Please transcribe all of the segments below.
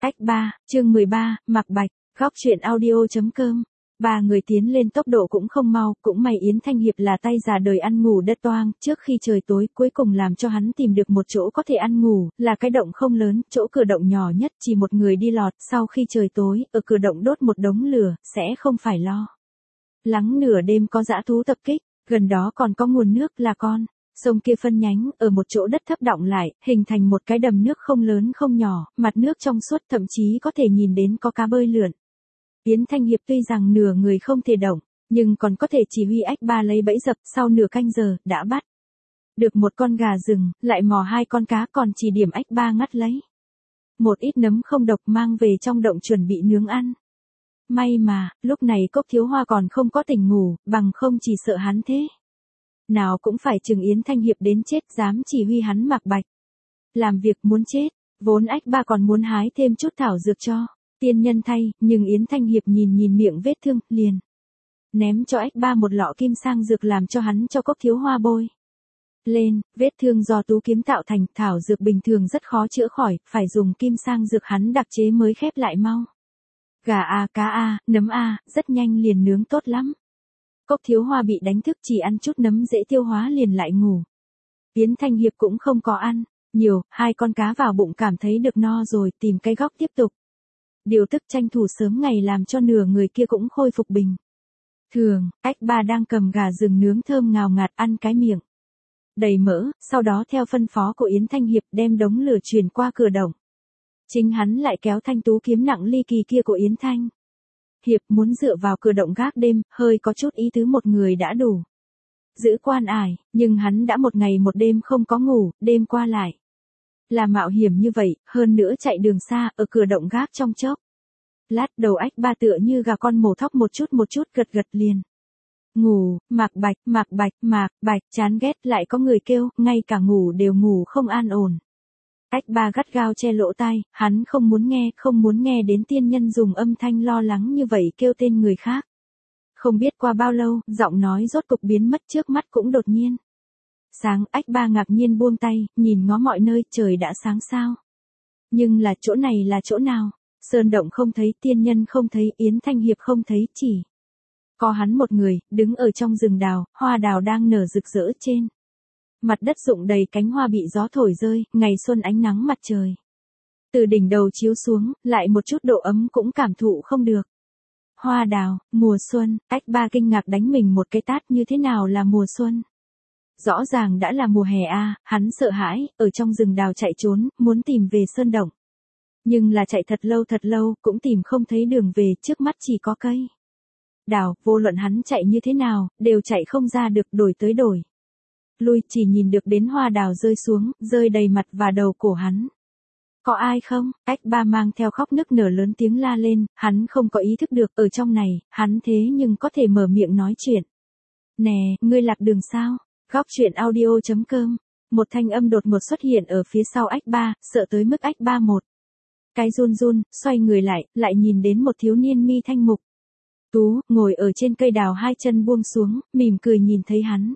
Ách ba, chương 13, Mạc Bạch, góc truyện audio.com. Ba người tiến lên tốc độ cũng không mau, cũng may Yến Thanh Hiệp là tay già đời ăn ngủ đất toang, trước khi trời tối cuối cùng làm cho hắn tìm được một chỗ có thể ăn ngủ, là cái động không lớn, chỗ cửa động nhỏ nhất chỉ một người đi lọt, sau khi trời tối, ở cửa động đốt một đống lửa, sẽ không phải lo lắng nửa đêm có dã thú tập kích, gần đó còn có nguồn nước là con sông kia phân nhánh, ở một chỗ đất thấp đọng lại, hình thành một cái đầm nước không lớn không nhỏ, mặt nước trong suốt thậm chí có thể nhìn đến có cá bơi lượn. Yến Thanh Hiệp tuy rằng nửa người không thể động, nhưng còn có thể chỉ huy ách ba lấy bẫy dập, sau nửa canh giờ, đã bắt được một con gà rừng, lại mò hai con cá còn chỉ điểm ách ba ngắt lấy một ít nấm không độc mang về trong động chuẩn bị nướng ăn. May mà, lúc này Cốc Thiếu Hoa còn không có tỉnh ngủ, bằng không chỉ sợ hắn thế nào cũng phải chừng Yến Thanh Hiệp đến chết, dám chỉ huy hắn Mạc Bạch làm việc muốn chết, vốn ách ba còn muốn hái thêm chút thảo dược cho tiên nhân thay, nhưng Yến Thanh Hiệp nhìn miệng vết thương, liền ném cho ách ba một lọ kim sang dược làm cho hắn cho Cốc Thiếu Hoa bôi lên, vết thương do tú kiếm tạo thành, thảo dược bình thường rất khó chữa khỏi, phải dùng kim sang dược hắn đặc chế mới khép lại mau. Gà a, cá a, nấm a, rất nhanh liền nướng tốt lắm. Cốc Thiếu Hoa bị đánh thức chỉ ăn chút nấm dễ tiêu hóa liền lại ngủ. Yến Thanh Hiệp cũng không có ăn nhiều, hai con cá vào bụng cảm thấy được no rồi, tìm cái góc tiếp tục điều tức tranh thủ sớm ngày làm cho nửa người kia cũng khôi phục bình thường. Ách ba đang cầm gà rừng nướng thơm ngào ngạt ăn cái miệng đầy mỡ, sau đó theo phân phó của Yến Thanh Hiệp đem đống lửa truyền qua cửa động. Chính hắn lại kéo thanh tú kiếm nặng ly kỳ kia của Yến Thanh Hiệp muốn dựa vào cửa động gác đêm, hơi có chút ý tứ một người đã đủ giữ quan ải, nhưng hắn đã một ngày một đêm không có ngủ, đêm qua lại là mạo hiểm như vậy, hơn nữa chạy đường xa, ở cửa động gác trong chốc lát, đầu ách ba tựa như gà con mổ thóc một chút gật liền ngủ. Mạc Bạch, chán ghét, lại có người kêu, ngay cả ngủ đều ngủ không an ổn. Ách ba gắt gao che lỗ tai, hắn không muốn nghe đến tiên nhân dùng âm thanh lo lắng như vậy kêu tên người khác. Không biết qua bao lâu, giọng nói rốt cục biến mất, trước mắt cũng đột nhiên sáng. Ách ba ngạc nhiên buông tay, nhìn ngó mọi nơi, trời đã sáng sao. Nhưng là chỗ này là chỗ nào? Sơn động không thấy, tiên nhân không thấy, Yến Thanh Hiệp không thấy, chỉ có hắn một người, đứng ở trong rừng đào, hoa đào đang nở rực rỡ trên mặt đất rụng đầy cánh hoa bị gió thổi rơi, ngày xuân ánh nắng mặt trời từ đỉnh đầu chiếu xuống, lại một chút độ ấm cũng cảm thụ không được. Hoa đào, mùa xuân, ách ba kinh ngạc đánh mình một cái tát, như thế nào là mùa xuân? Rõ ràng đã là mùa hè a, hắn sợ hãi, ở trong rừng đào chạy trốn, muốn tìm về sơn động. Nhưng là chạy thật lâu, cũng tìm không thấy đường về, trước mắt chỉ có cây đào, vô luận hắn chạy như thế nào, đều chạy không ra được, đổi tới đổi lui, chỉ nhìn được đến hoa đào rơi xuống, rơi đầy mặt và đầu cổ hắn. Có ai không? Ách ba mang theo khóc nức nở lớn tiếng la lên, hắn không có ý thức được, ở trong này, hắn thế nhưng có thể mở miệng nói chuyện. Nè, ngươi lạc đường sao? Góc truyện audio.com. Một thanh âm đột ngột xuất hiện ở phía sau ách ba, sợ tới mức ách ba một cái run, xoay người lại nhìn đến một thiếu niên mi thanh mục tú, ngồi ở trên cây đào hai chân buông xuống, mỉm cười nhìn thấy hắn.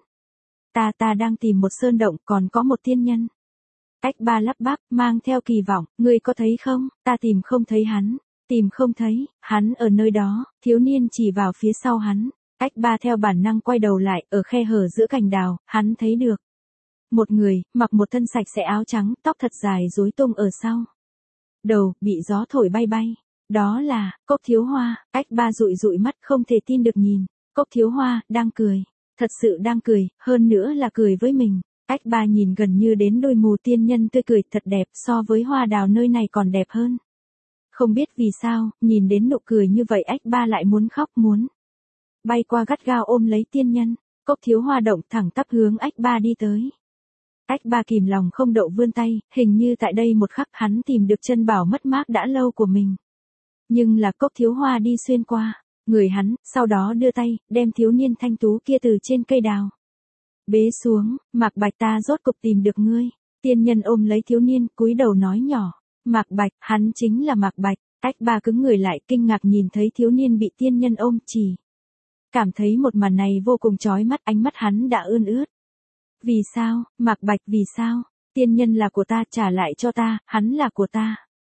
Ta đang tìm một sơn động, còn có một tiên nhân. Ách ba lắp bắp, mang theo kỳ vọng, ngươi có thấy không, ta tìm không thấy hắn. Tìm không thấy, hắn ở nơi đó, thiếu niên chỉ vào phía sau hắn. Ách ba theo bản năng quay đầu lại, ở khe hở giữa cành đào, hắn thấy được một người, mặc một thân sạch sẽ áo trắng, tóc thật dài rối tung ở sau đầu, bị gió thổi bay. Đó là Cốc Thiếu Hoa. Ách ba dụi mắt không thể tin được nhìn Cốc Thiếu Hoa đang cười, thật sự đang cười, hơn nữa là cười với mình. Ách ba nhìn gần như đến đôi mù tiên nhân tươi cười thật đẹp, so với hoa đào nơi này còn đẹp hơn. Không biết vì sao, nhìn đến nụ cười như vậy ách ba lại muốn khóc, muốn bay qua gắt gao ôm lấy tiên nhân. Cốc Thiếu Hoa động thẳng tắp hướng ách ba đi tới. Ách ba kìm lòng không đậu vươn tay, hình như tại đây một khắc hắn tìm được chân bảo mất mát đã lâu của mình. Nhưng là Cốc Thiếu Hoa đi xuyên qua người hắn, sau đó đưa tay, đem thiếu niên thanh tú kia từ trên cây đào bế xuống. Mạc Bạch, ta rốt cục tìm được ngươi. Tiên nhân ôm lấy thiếu niên, cúi đầu nói nhỏ. Mạc Bạch, hắn chính là Mạc Bạch. Ách ba cứng người lại, kinh ngạc nhìn thấy thiếu niên bị tiên nhân ôm, chỉ cảm thấy một màn này vô cùng chói mắt, ánh mắt hắn đã ươn ướt. Vì sao, Mạc Bạch, vì sao? Tiên nhân là của ta, trả lại cho ta, hắn là của ta.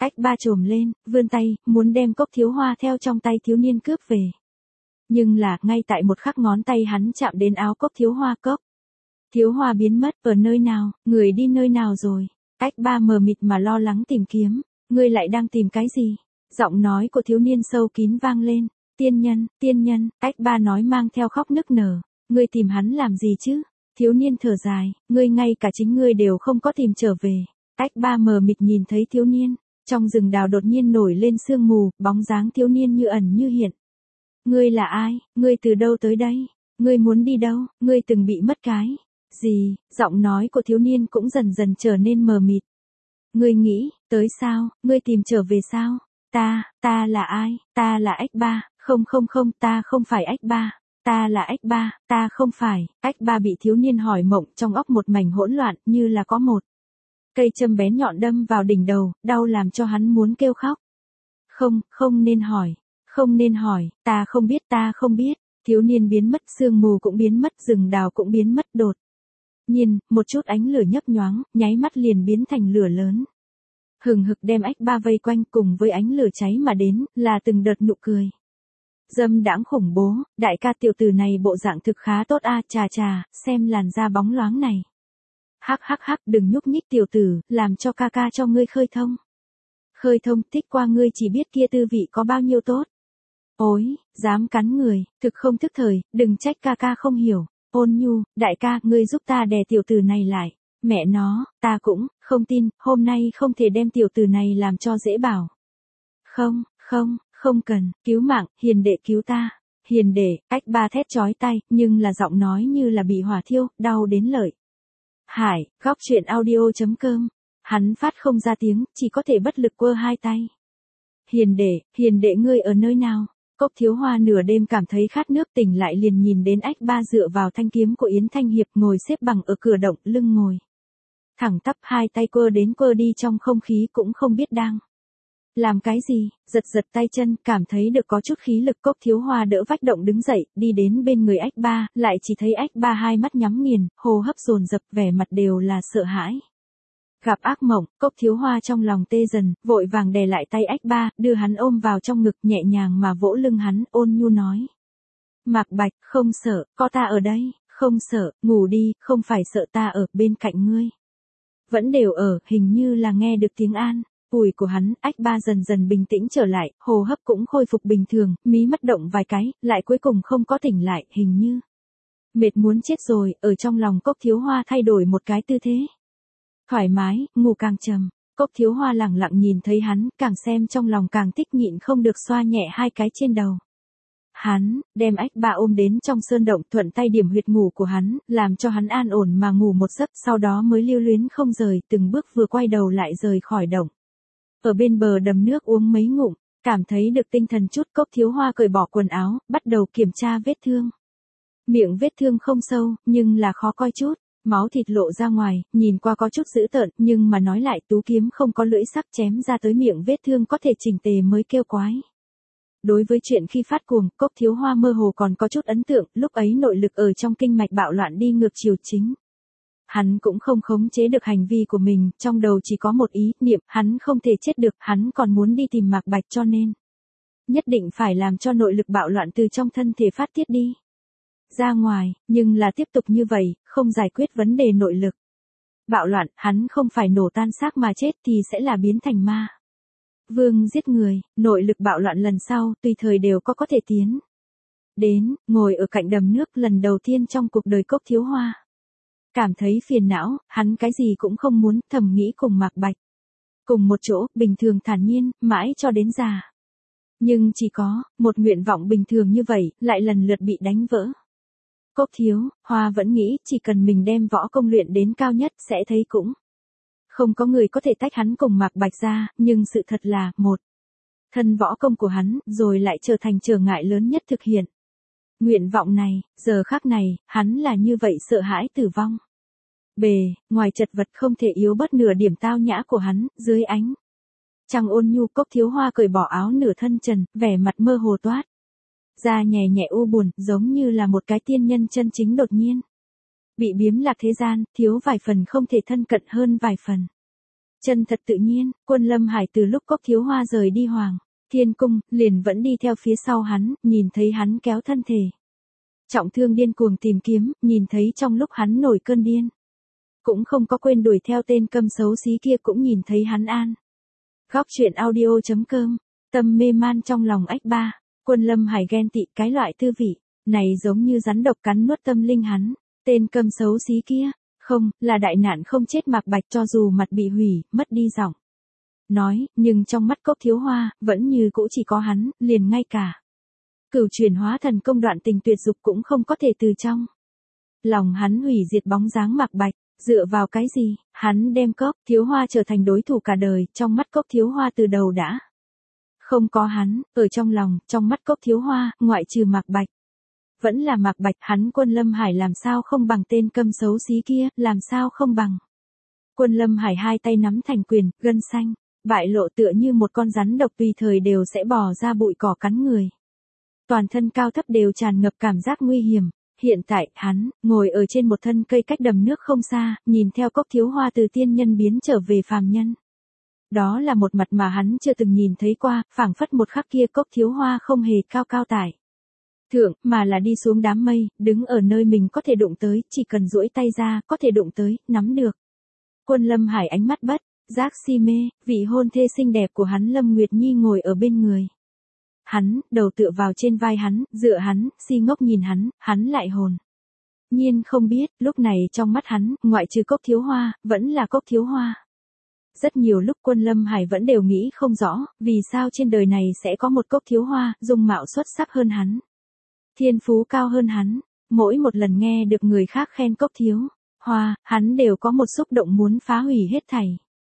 Ách Ba trồm lên, vươn tay, muốn đem cốc thiếu hoa theo trong tay thiếu niên cướp về. Nhưng là, ngay tại một khắc ngón tay hắn chạm đến áo cốc thiếu hoa cốc. Thiếu hoa biến mất ở nơi nào, người đi nơi nào rồi? Ách Ba mờ mịt mà lo lắng tìm kiếm, ngươi lại đang tìm cái gì? Giọng nói của thiếu niên sâu kín vang lên, tiên nhân, Ách Ba nói mang theo khóc nức nở, ngươi tìm hắn làm gì chứ? Thiếu niên thở dài, ngươi ngay cả chính ngươi đều không có tìm trở về. Ách Ba mờ mịt nhìn thấy thiếu niên, trong rừng đào đột nhiên nổi lên sương mù, bóng dáng thiếu niên như ẩn như hiện. Ngươi là ai, ngươi từ đâu tới đây? Ngươi muốn đi đâu, ngươi từng bị mất cái gì? Giọng nói của thiếu niên cũng dần dần trở nên mờ mịt. Ngươi nghĩ, tới sao, ngươi tìm trở về sao? Ta là ai? Ta là Ách Ba, không, ta không phải Ách Ba. Ta là Ách Ba, ta không phải. Ách Ba bị thiếu niên hỏi mộng, trong óc một mảnh hỗn loạn, như là có một cây châm bén nhọn đâm vào đỉnh đầu, đau làm cho hắn muốn kêu khóc. Không nên hỏi, ta không biết. Thiếu niên biến mất, sương mù cũng biến mất, rừng đào cũng biến mất đột nhiên, một chút ánh lửa nhấp nhoáng, nháy mắt liền biến thành lửa lớn. Hừng hực đem Ách Ba vây quanh, cùng với ánh lửa cháy mà đến, là từng đợt nụ cười dâm đãng khủng bố. Đại ca, tiểu tử này bộ dạng thực khá tốt a, chà, xem làn da bóng loáng này. Hắc, đừng nhúc nhích tiểu tử, làm cho ca ca cho ngươi khơi thông. Khơi thông, thích qua ngươi chỉ biết kia tư vị có bao nhiêu tốt. Ôi, dám cắn người, thực không thức thời, đừng trách ca ca không hiểu. Ôn Nhu, đại ca, ngươi giúp ta đè tiểu tử này lại. Mẹ nó, ta cũng không tin, hôm nay không thể đem tiểu tử này làm cho dễ bảo. Không cần, cứu mạng, hiền đệ cứu ta. Hiền đệ, Ách Ba thét chói tai, nhưng là giọng nói như là bị hỏa thiêu, đau đến lợi hại. Góc truyện audio.com. Hắn phát không ra tiếng, chỉ có thể bất lực quơ hai tay. Hiền đệ ngươi ở nơi nào? Cốc thiếu hoa nửa đêm cảm thấy khát nước, tỉnh lại liền nhìn đến Ách Ba dựa vào thanh kiếm của Yến Thanh Hiệp, ngồi xếp bằng ở cửa động, lưng ngồi thẳng tắp, hai tay quơ đến quơ đi trong không khí, cũng không biết đang làm cái gì, giật tay chân, cảm thấy được có chút khí lực. Cốc thiếu hoa đỡ vách động đứng dậy, đi đến bên người Ách Ba, lại chỉ thấy Ách Ba hai mắt nhắm nghiền, hô hấp dồn dập, vẻ mặt đều là sợ hãi. Gặp ác mộng, Cốc thiếu hoa trong lòng tê dần, vội vàng đè lại tay Ách Ba, đưa hắn ôm vào trong ngực, nhẹ nhàng mà vỗ lưng hắn, ôn nhu nói. Mạc Bạch, không sợ, có ta ở đây, không sợ, ngủ đi, không phải sợ, ta ở bên cạnh ngươi. Vẫn đều ở, hình như là nghe được tiếng an ủi của hắn. Ách Ba dần dần bình tĩnh trở lại, hô hấp cũng khôi phục bình thường, mí mắt động vài cái, lại cuối cùng không có tỉnh lại, hình như mệt muốn chết rồi. Ở trong lòng Cốc thiếu hoa thay đổi một cái tư thế thoải mái, ngủ càng trầm. Cốc thiếu hoa lẳng lặng nhìn thấy hắn, càng xem trong lòng càng thích, nhịn không được xoa nhẹ hai cái trên đầu hắn, đem Ách Ba ôm đến trong sơn động, thuận tay điểm huyệt ngủ của hắn, làm cho hắn an ổn mà ngủ một giấc, sau đó mới lưu luyến không rời, từng bước vừa quay đầu lại rời khỏi động. Ở bên bờ đầm nước uống mấy ngụm, cảm thấy được tinh thần chút. Cốc thiếu hoa cởi bỏ quần áo, bắt đầu kiểm tra vết thương. Miệng vết thương không sâu, nhưng là khó coi chút. Máu thịt lộ ra ngoài, nhìn qua có chút dữ tợn, nhưng mà nói lại, tú kiếm không có lưỡi sắc, chém ra tới miệng vết thương có thể chỉnh tề mới kêu quái. Đối với chuyện khi phát cuồng, Cốc thiếu hoa mơ hồ còn có chút ấn tượng, lúc ấy nội lực ở trong kinh mạch bạo loạn đi ngược chiều chính. Hắn cũng không khống chế được hành vi của mình, trong đầu chỉ có một ý niệm, hắn không thể chết được, hắn còn muốn đi tìm Mạc Bạch, cho nên nhất định phải làm cho nội lực bạo loạn từ trong thân thể phát tiết đi ra ngoài, nhưng là tiếp tục như vậy, không giải quyết vấn đề nội lực bạo loạn, hắn không phải nổ tan xác mà chết thì sẽ là biến thành ma vương giết người. Nội lực bạo loạn lần sau, tùy thời đều có thể tiến đến. Ngồi ở cạnh đầm nước, lần đầu tiên trong cuộc đời Cốc thiếu hoa cảm thấy phiền não, hắn cái gì cũng không muốn, thầm nghĩ cùng Mạc Bạch cùng một chỗ, bình thường thản nhiên, mãi cho đến già. Nhưng chỉ có một nguyện vọng bình thường như vậy, lại lần lượt bị đánh vỡ. Cốc thiếu hoa vẫn nghĩ, chỉ cần mình đem võ công luyện đến cao nhất, sẽ thấy cũng không có người có thể tách hắn cùng Mạc Bạch ra, nhưng sự thật là, một thân võ công của hắn, rồi lại trở thành trở ngại lớn nhất thực hiện nguyện vọng này. Giờ khắc này, hắn là như vậy sợ hãi tử vong. Bề ngoài chật vật không thể yếu bớt nửa điểm tao nhã của hắn, dưới ánh trăng ôn nhu. Cốc thiếu hoa cởi bỏ áo nửa thân trần, vẻ mặt mơ hồ toát ra nhẹ nhẹ u buồn, giống như là một cái tiên nhân chân chính đột nhiên bị biếm lạc thế gian, thiếu vài phần không thể thân cận hơn vài phần. Chân thật tự nhiên, Quân Lâm Hải từ lúc Cốc Thiếu Hoa rời đi Hoàng Thiên Cung, liền vẫn đi theo phía sau hắn, nhìn thấy hắn kéo thân thể trọng thương điên cuồng tìm kiếm, nhìn thấy trong lúc hắn nổi cơn điên. Cũng không có quên đuổi theo tên câm xấu xí kia, cũng nhìn thấy hắn an. Góc truyện audio.com, tâm mê man trong lòng ách ba. Quân Lâm Hải ghen tị, cái loại tư vị này giống như rắn độc cắn nuốt tâm linh hắn. Tên câm xấu xí kia, không, là đại nạn không chết Mạc Bạch, cho dù mặt bị hủy, mất đi giọng nói, nhưng trong mắt Cốc Thiếu Hoa, vẫn như cũ chỉ có hắn, liền ngay cả Cửu Chuyển Hóa Thần công đoạn tình tuyệt dục cũng không có thể từ trong lòng hắn hủy diệt bóng dáng Mạc Bạch. Dựa vào cái gì, hắn đem Cốc Thiếu Hoa trở thành đối thủ cả đời, trong mắt Cốc Thiếu Hoa từ đầu đã không có hắn, ở trong lòng, trong mắt Cốc Thiếu Hoa, ngoại trừ Mạc Bạch. Vẫn là Mạc Bạch, hắn Quân Lâm Hải làm sao không bằng tên câm xấu xí kia, làm sao không bằng. Quân Lâm Hải hai tay nắm thành quyền, gân xanh, bại lộ tựa như một con rắn độc tùy thời đều sẽ bò ra bụi cỏ cắn người. Toàn thân cao thấp đều tràn ngập cảm giác nguy hiểm. Hiện tại, hắn, ngồi ở trên một thân cây cách đầm nước không xa, nhìn theo Cốc Thiếu Hoa từ tiên nhân biến trở về phàm nhân. Đó là một mặt mà hắn chưa từng nhìn thấy qua, phảng phất một khắc kia Cốc Thiếu Hoa không hề cao cao tại thượng, mà là đi xuống đám mây, đứng ở nơi mình có thể đụng tới, chỉ cần duỗi tay ra, có thể đụng tới, nắm được. Quân Lâm Hải ánh mắt bất giác si mê, vị hôn thê xinh đẹp của hắn Lâm Nguyệt Nhi ngồi ở bên người hắn, đầu tựa vào trên vai hắn, dựa hắn, si ngốc nhìn hắn lại hồn nhiên không biết, lúc này trong mắt hắn, ngoại trừ Cốc Thiếu Hoa, vẫn là Cốc Thiếu Hoa. Rất nhiều lúc Quân Lâm Hải vẫn đều nghĩ không rõ, vì sao trên đời này sẽ có một Cốc Thiếu Hoa, dung mạo xuất sắc hơn hắn, thiên phú cao hơn hắn. Mỗi một lần nghe được người khác khen Cốc Thiếu Hoa, hắn đều có một xúc động muốn phá hủy hết thảy.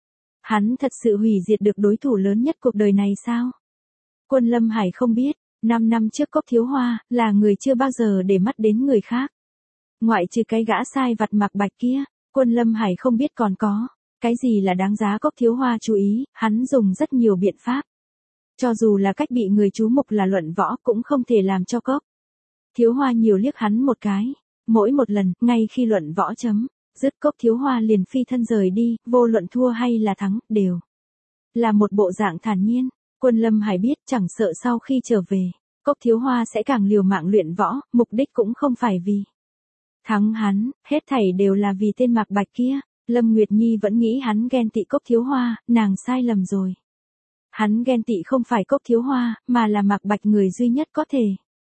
Hắn thật sự hủy diệt được đối thủ lớn nhất cuộc đời này sao? Quân Lâm Hải không biết, 5 năm trước Cốc Thiếu Hoa, là người chưa bao giờ để mắt đến người khác. Ngoại trừ cái gã sai vặt Mạc Bạch kia, Quân Lâm Hải không biết còn có cái gì là đáng giá Cốc Thiếu Hoa chú ý, hắn dùng rất nhiều biện pháp. Cho dù là cách bị người chú mục là luận võ cũng không thể làm cho Cốc Thiếu Hoa nhiều liếc hắn một cái. Mỗi một lần, ngay khi luận võ chấm dứt, Cốc Thiếu Hoa liền phi thân rời đi, vô luận thua hay là thắng, đều là một bộ dạng thản nhiên. Quân Lâm Hải biết chẳng sợ sau khi trở về, Cốc Thiếu Hoa sẽ càng liều mạng luyện võ, mục đích cũng không phải vì thắng hắn, hết thảy đều là vì tên Mạc Bạch kia. Lâm Nguyệt Nhi vẫn nghĩ hắn ghen tị Cốc Thiếu Hoa, nàng sai lầm rồi. Hắn ghen tị không phải Cốc Thiếu Hoa, mà là Mạc Bạch, người duy nhất có thể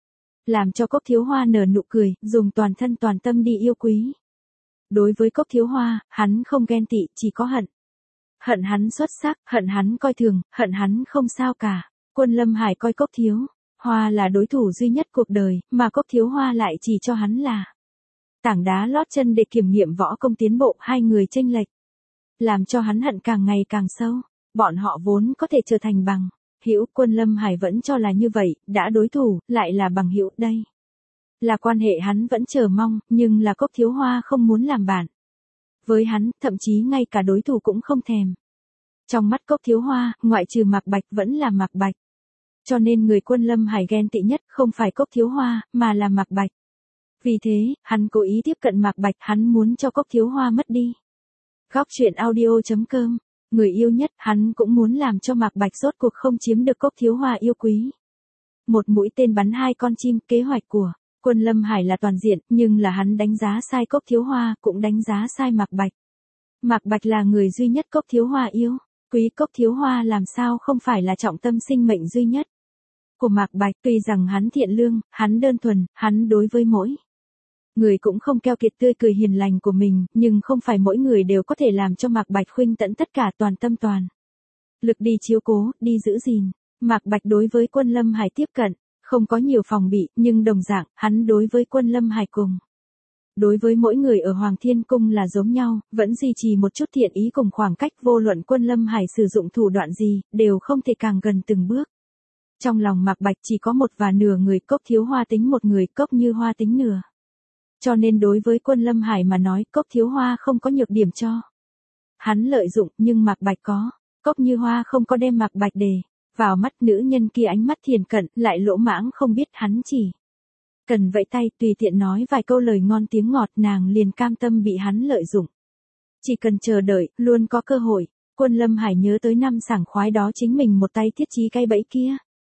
làm cho Cốc Thiếu Hoa nở nụ cười, dùng toàn thân toàn tâm đi yêu quý. Đối với Cốc Thiếu Hoa, hắn không ghen tị, chỉ có hận. Hận hắn xuất sắc, hận hắn coi thường, hận hắn không sao cả. Quân Lâm Hải coi Cốc Thiếu Hoa là đối thủ duy nhất cuộc đời, mà Cốc Thiếu Hoa lại chỉ cho hắn là tảng đá lót chân để kiểm nghiệm võ công tiến bộ. Hai người chênh lệch, làm cho hắn hận càng ngày càng sâu. Bọn họ vốn có thể trở thành bằng hữu, Quân Lâm Hải vẫn cho là như vậy, đã đối thủ, lại là bằng hữu, đây là quan hệ hắn vẫn chờ mong, nhưng là Cốc Thiếu Hoa không muốn làm bạn với hắn, thậm chí ngay cả đối thủ cũng không thèm. Trong mắt Cốc Thiếu Hoa, ngoại trừ Mạc Bạch vẫn là Mạc Bạch. Cho nên người Quân Lâm Hải ghen tị nhất không phải Cốc Thiếu Hoa, mà là Mạc Bạch. Vì thế, hắn cố ý tiếp cận Mạc Bạch, hắn muốn cho Cốc Thiếu Hoa mất đi. Góc truyện audio.com, người yêu nhất, hắn cũng muốn làm cho Mạc Bạch rốt cuộc không chiếm được Cốc Thiếu Hoa yêu quý. Một mũi tên bắn hai con chim, kế hoạch của Quân Lâm Hải là toàn diện, nhưng là hắn đánh giá sai Cốc Thiếu Hoa, cũng đánh giá sai Mạc Bạch. Mạc Bạch là người duy nhất Cốc Thiếu Hoa yêu quý, Cốc Thiếu Hoa làm sao không phải là trọng tâm sinh mệnh duy nhất của Mạc Bạch. Tuy rằng hắn thiện lương, hắn đơn thuần, hắn đối với mỗi người cũng không keo kiệt, tươi cười hiền lành của mình, nhưng không phải mỗi người đều có thể làm cho Mạc Bạch khuynh tẫn tất cả toàn tâm toàn lực đi chiếu cố, đi giữ gìn. Mạc Bạch đối với Quân Lâm Hải tiếp cận, không có nhiều phòng bị, nhưng đồng dạng, hắn đối với Quân Lâm Hải cùng đối với mỗi người ở Hoàng Thiên Cung là giống nhau, vẫn duy trì một chút thiện ý cùng khoảng cách. Vô luận Quân Lâm Hải sử dụng thủ đoạn gì, đều không thể càng gần từng bước. Trong lòng Mạc Bạch chỉ có một và nửa người, Cốc Thiếu Hoa tính một người, Cốc Như Hoa tính nửa. Cho nên đối với Quân Lâm Hải mà nói, Cốc Thiếu Hoa không có nhược điểm cho hắn lợi dụng, nhưng Mạc Bạch có. Cốc Như Hoa không có đem Mạc Bạch để vào mắt, nữ nhân kia ánh mắt thiền cận, lại lỗ mãng không biết, hắn chỉ cần vẫy tay tùy tiện nói vài câu lời ngon tiếng ngọt, nàng liền cam tâm bị hắn lợi dụng. Chỉ cần chờ đợi, luôn có cơ hội. Quân Lâm Hải nhớ tới năm sảng khoái đó chính mình một tay thiết trí cái bẫy kia.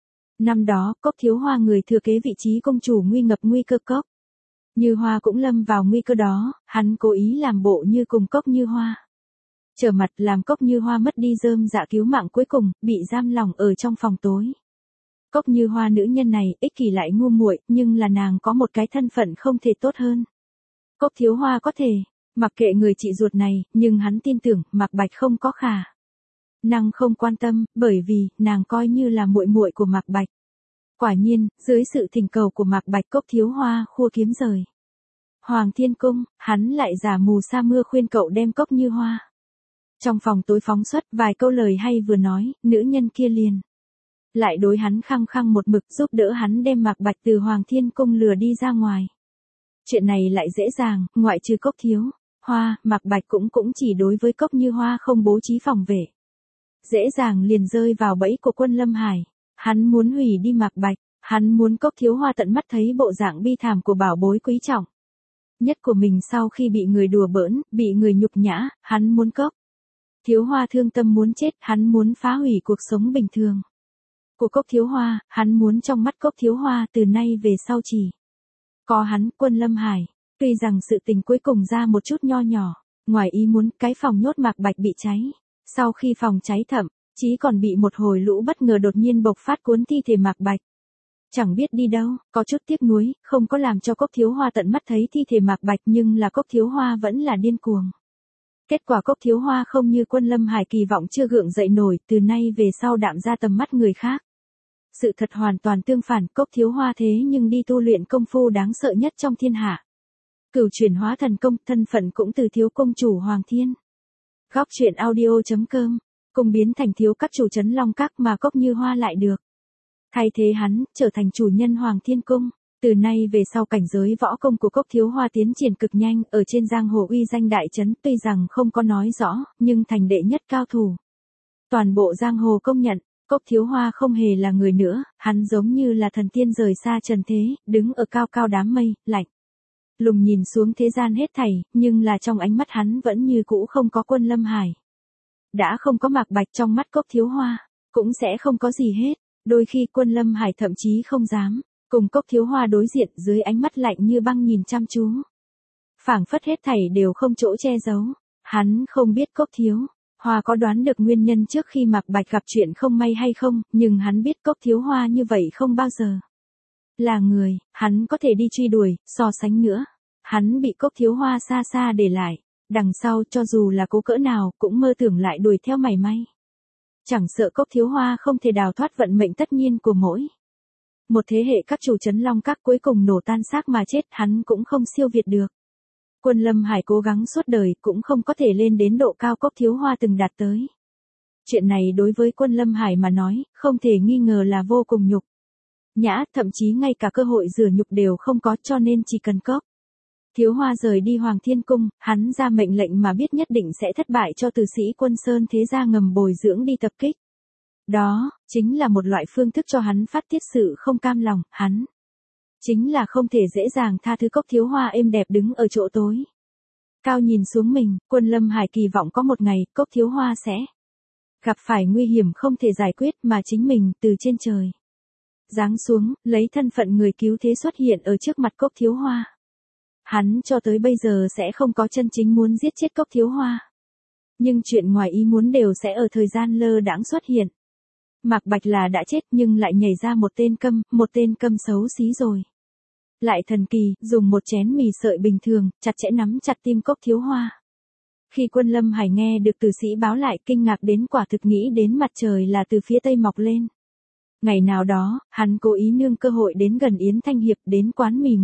Năm đó, Cốc Thiếu Hoa người thừa kế vị trí công chủ nguy ngập nguy cơ Cốc Như Hoa cũng lâm vào nguy cơ đó, hắn cố ý làm bộ như cùng Cốc Như Hoa. Trở mặt làm Cốc Như Hoa mất đi rơm dạ cứu mạng, cuối cùng bị giam lỏng ở trong phòng tối. Cốc Như Hoa nữ nhân này ích kỷ lại ngu muội, nhưng là nàng có một cái thân phận không thể tốt hơn. Cốc Thiếu Hoa có thể mặc kệ người chị ruột này, nhưng hắn tin tưởng Mạc Bạch không có khả năng không quan tâm, bởi vì nàng coi như là muội muội của Mạc Bạch. Quả nhiên, dưới sự thỉnh cầu của Mạc Bạch, Cốc Thiếu Hoa khua kiếm rời Hoàng Thiên Cung, hắn lại giả mù sa mưa khuyên cậu đem Cốc Như Hoa trong phòng tối phóng xuất vài câu lời hay vừa nói, nữ nhân kia liền lại đối hắn khăng khăng một mực, giúp đỡ hắn đem Mạc Bạch từ Hoàng Thiên Cung lừa đi ra ngoài. Chuyện này lại dễ dàng, ngoại trừ Cốc Thiếu Hoa, Mạc Bạch cũng chỉ đối với Cốc Như Hoa không bố trí phòng vệ. Dễ dàng liền rơi vào bẫy của Quân Lâm Hải. Hắn muốn hủy đi Mạc Bạch, hắn muốn Cốc Thiếu Hoa tận mắt thấy bộ dạng bi thảm của bảo bối quý trọng nhất của mình sau khi bị người đùa bỡn, bị người nhục nhã, hắn muốn Cốc Thiếu Hoa thương tâm muốn chết, hắn muốn phá hủy cuộc sống bình thường của Cốc Thiếu Hoa, hắn muốn trong mắt Cốc Thiếu Hoa từ nay về sau chỉ có hắn, Quân Lâm Hải. Tuy rằng sự tình cuối cùng ra một chút nho nhỏ, ngoài ý muốn, cái phòng nhốt Mạc Bạch bị cháy. Sau khi phòng cháy thậm chí còn bị một hồi lũ bất ngờ đột nhiên bộc phát cuốn thi thể Mạc Bạch. Chẳng biết đi đâu, có chút tiếc nuối, không có làm cho Cốc Thiếu Hoa tận mắt thấy thi thể Mạc Bạch, nhưng là Cốc Thiếu Hoa vẫn là điên cuồng. Kết quả Cốc Thiếu Hoa không như Quân Lâm Hải kỳ vọng chưa gượng dậy nổi, từ nay về sau đạm ra tầm mắt người khác. Sự thật hoàn toàn tương phản, Cốc Thiếu Hoa thế nhưng đi tu luyện công phu đáng sợ nhất trong thiên hạ. Cửu chuyển hóa thần công, thân phận cũng từ thiếu công chủ Hoàng Thiên. Góc truyện audio.com, cùng biến thành thiếu các chủ trấn Long Các mà Cốc Như Hoa lại được thay thế hắn, trở thành chủ nhân Hoàng Thiên Cung. Từ nay về sau cảnh giới võ công của Cốc Thiếu Hoa tiến triển cực nhanh, ở trên giang hồ uy danh đại trấn, tuy rằng không có nói rõ, nhưng thành đệ nhất cao thủ. Toàn bộ giang hồ công nhận, Cốc Thiếu Hoa không hề là người nữa, hắn giống như là thần tiên rời xa trần thế, đứng ở cao cao đám mây, lạnh lùng nhìn xuống thế gian hết thảy, nhưng là trong ánh mắt hắn vẫn như cũ không có Quân Lâm Hải. Đã không có Mạc Bạch, trong mắt Cốc Thiếu Hoa cũng sẽ không có gì hết. Đôi khi Quân Lâm Hải thậm chí không dám cùng Cốc Thiếu Hoa đối diện, dưới ánh mắt lạnh như băng nhìn chăm chú. Phảng phất hết thảy đều không chỗ che giấu. Hắn không biết Cốc Thiếu Hoa có đoán được nguyên nhân trước khi Mạc Bạch gặp chuyện không may hay không, nhưng hắn biết Cốc Thiếu Hoa như vậy không bao giờ là người hắn có thể đi truy đuổi, so sánh nữa. Hắn bị Cốc Thiếu Hoa xa xa để lại, đằng sau cho dù là cố cỡ nào cũng mơ tưởng lại đuổi theo mảy may. Chẳng sợ Cốc Thiếu Hoa không thể đào thoát vận mệnh tất nhiên của mỗi một thế hệ các chủ trấn Long Các cuối cùng nổ tan xác mà chết, hắn cũng không siêu việt được. Quân Lâm Hải cố gắng suốt đời cũng không có thể lên đến độ cao Cốc Thiếu Hoa từng đạt tới. Chuyện này đối với Quân Lâm Hải mà nói, không thể nghi ngờ là vô cùng nhục nhã, thậm chí ngay cả cơ hội rửa nhục đều không có, cho nên chỉ cần Cốc Thiếu Hoa rời đi Hoàng Thiên Cung, hắn ra mệnh lệnh mà biết nhất định sẽ thất bại cho tử sĩ Quân Sơn thế gia ngầm bồi dưỡng đi tập kích. Đó chính là một loại phương thức cho hắn phát tiết sự không cam lòng, hắn chính là không thể dễ dàng tha thứ Cốc Thiếu Hoa êm đẹp đứng ở chỗ tối cao nhìn xuống mình. Quân Lâm Hải kỳ vọng có một ngày Cốc Thiếu Hoa sẽ gặp phải nguy hiểm không thể giải quyết, mà chính mình từ trên trời giáng xuống, lấy thân phận người cứu thế xuất hiện ở trước mặt Cốc Thiếu Hoa. Hắn cho tới bây giờ sẽ không có chân chính muốn giết chết Cốc Thiếu Hoa. Nhưng chuyện ngoài ý muốn đều sẽ ở thời gian lơ đãng xuất hiện. Mạc Bạch là đã chết nhưng lại nhảy ra một tên câm xấu xí rồi. Lại thần kỳ, dùng một chén mì sợi bình thường, chặt chẽ nắm chặt tim Cốc Thiếu Hoa. Khi Quân Lâm Hải nghe được tử sĩ báo lại, kinh ngạc đến quả thực nghĩ đến mặt trời là từ phía tây mọc lên. Ngày nào đó, hắn cố ý nương cơ hội đến gần Yến Thanh Hiệp, đến quán mì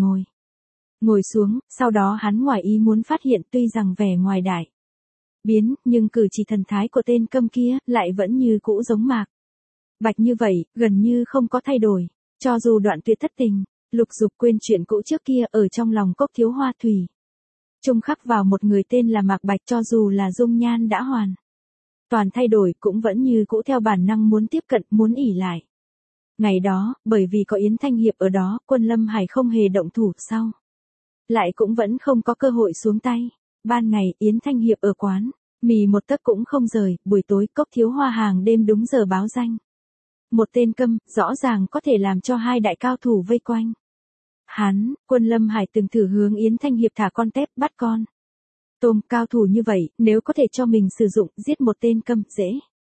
ngồi xuống, sau đó hắn ngoài ý muốn phát hiện tuy rằng vẻ ngoài đại biến, nhưng cử chỉ thần thái của tên câm kia lại vẫn như cũ giống Mạc Bạch như vậy, gần như không có thay đổi. Cho dù đoạn tuyệt thất tình, lục dục quên chuyện cũ trước kia, ở trong lòng Cốc Thiếu Hoa thủy chung khắc vào một người tên là Mạc Bạch, cho dù là dung nhan đã hoàn toàn thay đổi cũng vẫn như cũ theo bản năng muốn tiếp cận, muốn ỷ lại. Ngày đó, bởi vì có Yến Thanh Hiệp ở đó, Quân Lâm Hải không hề động thủ, sau lại cũng vẫn không có cơ hội xuống tay. Ban ngày Yến Thanh Hiệp ở quán Mì một tấc cũng không rời, buổi tối Cốc Thiếu Hoa hàng đêm đúng giờ báo danh. Một tên câm, rõ ràng có thể làm cho hai đại cao thủ vây quanh. Hắn, Quân Lâm Hải từng thử hướng Yến Thanh Hiệp thả con tép bắt con tôm, cao thủ như vậy, nếu có thể cho mình sử dụng, giết một tên câm, dễ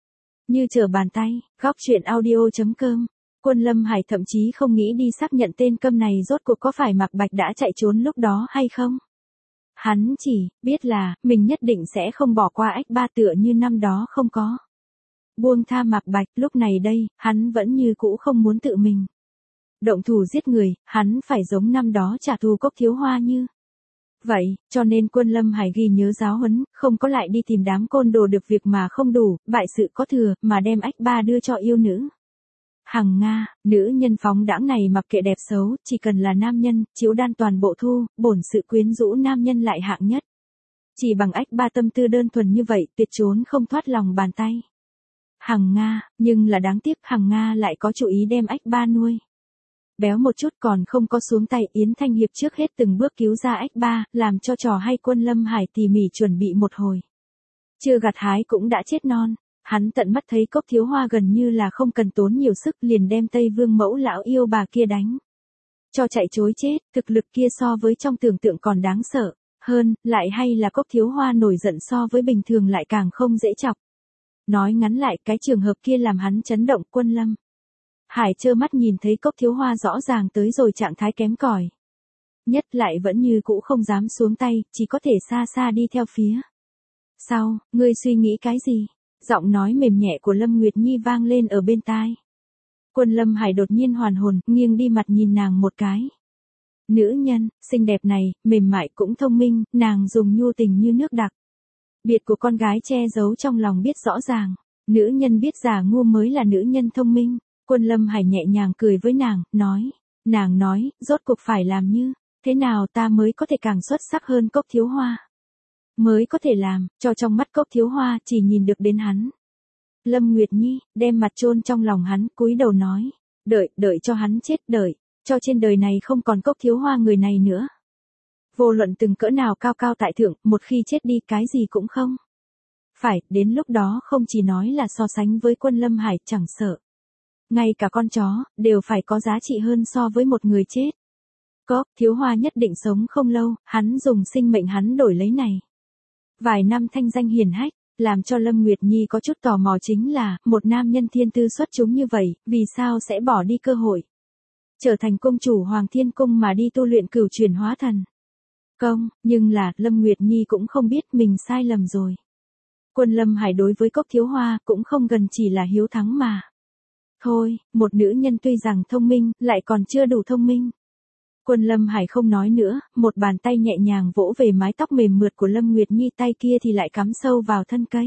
như trở bàn tay. Góc truyện audio.com. Quân Lâm Hải thậm chí không nghĩ đi xác nhận tên câm này rốt cuộc có phải Mạc Bạch đã chạy trốn lúc đó hay không. Hắn chỉ biết là, mình nhất định sẽ không bỏ qua ách ba tựa như năm đó không có buông tha Mạc Bạch. Lúc này đây, hắn vẫn như cũ không muốn tự mình động thủ giết người, hắn phải giống năm đó trả thù Cốc Thiếu Hoa như vậy, cho nên Quân Lâm Hải ghi nhớ giáo huấn, không có lại đi tìm đám côn đồ được việc mà không đủ, bại sự có thừa, mà đem ách ba đưa cho yêu nữ. Hằng Nga, nữ nhân phóng đãng này mặc kệ đẹp xấu, chỉ cần là nam nhân, chiếu đan toàn bộ thu, bổn sự quyến rũ nam nhân lại hạng nhất. Chỉ bằng ách ba tâm tư đơn thuần như vậy, tuyệt trốn không thoát lòng bàn tay. Hằng Nga, nhưng là đáng tiếc Hằng Nga lại có chủ ý đem ách ba nuôi béo một chút, còn không có xuống tay. Yến Thanh Hiệp trước hết từng bước cứu ra ách ba, làm cho trò hay Quân Lâm Hải tỉ mỉ chuẩn bị một hồi. Chưa gặt hái cũng đã chết non. Hắn tận mắt thấy Cốc Thiếu Hoa gần như là không cần tốn nhiều sức liền đem Tây Vương mẫu lão yêu bà kia đánh cho chạy chối chết. Thực lực kia so với trong tưởng tượng còn đáng sợ hơn, lại hay là Cốc Thiếu Hoa nổi giận so với bình thường lại càng không dễ chọc. Nói ngắn lại, cái trường hợp kia làm hắn chấn động. Quân Lâm Hải trơ mắt nhìn thấy Cốc Thiếu Hoa rõ ràng tới rồi trạng thái kém cỏi nhất, lại vẫn như cũ không dám xuống tay, chỉ có thể xa xa đi theo phía sau. Ngươi suy nghĩ cái gì? Giọng nói mềm nhẹ của Lâm Nguyệt Nhi vang lên ở bên tai. Quân Lâm Hải đột nhiên hoàn hồn, nghiêng đi mặt nhìn nàng một cái. Nữ nhân, xinh đẹp này, mềm mại cũng thông minh, nàng dùng nhu tình như nước đặc biệt của con gái che giấu trong lòng biết rõ ràng. Nữ nhân biết giả ngu mới là nữ nhân thông minh. Quân Lâm Hải nhẹ nhàng cười với nàng, nói. Nàng nói, rốt cuộc phải làm như thế nào ta mới có thể càng xuất sắc hơn Cốc Thiếu Hoa? Mới có thể làm, cho trong mắt Cốc Thiếu Hoa chỉ nhìn được đến hắn. Lâm Nguyệt Nhi, đem mặt chôn trong lòng hắn, cúi đầu nói. Đợi cho hắn chết, đợi cho trên đời này không còn Cốc Thiếu Hoa người này nữa. Vô luận từng cỡ nào cao cao tại thượng, một khi chết đi cái gì cũng không phải, đến lúc đó không chỉ nói là so sánh với Quân Lâm Hải chẳng sợ. Ngay cả con chó, đều phải có giá trị hơn so với một người chết. Cốc Thiếu Hoa nhất định sống không lâu, hắn dùng sinh mệnh hắn đổi lấy này vài năm thanh danh hiển hách. Làm cho Lâm Nguyệt Nhi có chút tò mò chính là, một nam nhân thiên tư xuất chúng như vậy, vì sao sẽ bỏ đi cơ hội trở thành cung chủ Hoàng Thiên Cung mà đi tu luyện cửu chuyển hóa thần công. Nhưng là, Lâm Nguyệt Nhi cũng không biết mình sai lầm rồi. Quân Lâm Hải đối với Cốc Thiếu Hoa cũng không gần chỉ là hiếu thắng mà thôi. Một nữ nhân tuy rằng thông minh, lại còn chưa đủ thông minh. Quân Lâm Hải không nói nữa, một bàn tay nhẹ nhàng vỗ về mái tóc mềm mượt của Lâm Nguyệt Nhi, tay kia thì lại cắm sâu vào thân cây.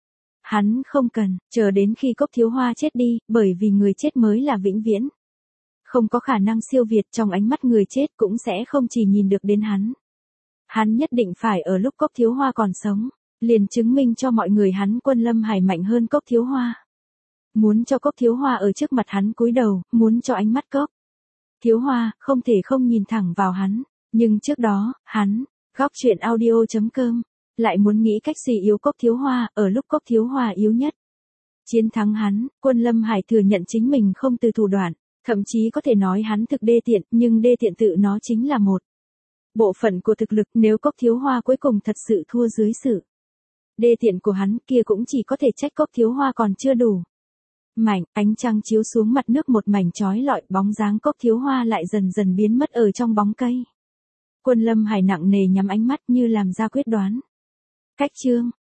Hắn không cần, chờ đến khi Cốc Thiếu Hoa chết đi, bởi vì người chết mới là vĩnh viễn. Không có khả năng siêu việt, trong ánh mắt người chết cũng sẽ không chỉ nhìn được đến hắn. Hắn nhất định phải ở lúc Cốc Thiếu Hoa còn sống, liền chứng minh cho mọi người hắn Quân Lâm Hải mạnh hơn Cốc Thiếu Hoa. Muốn cho Cốc Thiếu Hoa ở trước mặt hắn cúi đầu, muốn cho ánh mắt Cốc Thiếu Hoa không thể không nhìn thẳng vào hắn. Nhưng trước đó, hắn, góc truyện audio.com, lại muốn nghĩ cách suy yếu Cốc Thiếu Hoa, ở lúc Cốc Thiếu Hoa yếu nhất. Chiến thắng hắn, Quân Lâm Hải thừa nhận chính mình không từ thủ đoạn, thậm chí có thể nói hắn thực đê tiện, nhưng đê tiện tự nó chính là một bộ phận của thực lực. Nếu Cốc Thiếu Hoa cuối cùng thật sự thua dưới sự đê tiện của hắn, kia cũng chỉ có thể trách Cốc Thiếu Hoa còn chưa đủ mạnh. Ánh trăng chiếu xuống mặt nước một mảnh chói lọi, bóng dáng Cốc Thiếu Hoa lại dần dần biến mất ở trong bóng cây. Quân Lâm Hải nặng nề nhắm ánh mắt như làm ra quyết đoán. Cách chương